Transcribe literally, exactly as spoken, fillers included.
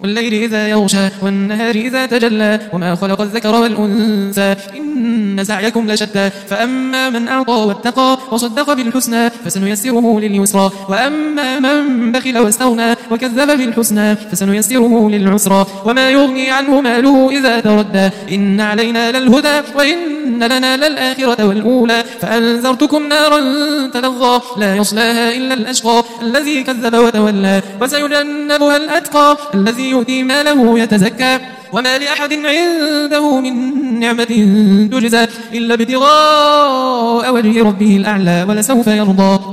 والليل إذا يغشى والنهار إذا تجلى وما خلق الذكر والأنثى إن سعيكم لشتى فأما من أعطى واتقى وصدق بالحسنى فسنيسره لليسرى وأما من بخل واستغنى وكذب بالحسنى فسنيسره للعسرى وما يغني عنه ماله إذا تردى إن علينا للهدى وإن لنا للآخرة والأولى فأنذرتكم نارا تلظى لا يصلاها إلا الأشقى الذي كذب وتولى وسيجنبها الأتقى الذي يؤتي ماله يتزكى وما لأحد عنده من نعمة تجزى إلا ابتغاء وجه ربه الأعلى ولسوف يرضى.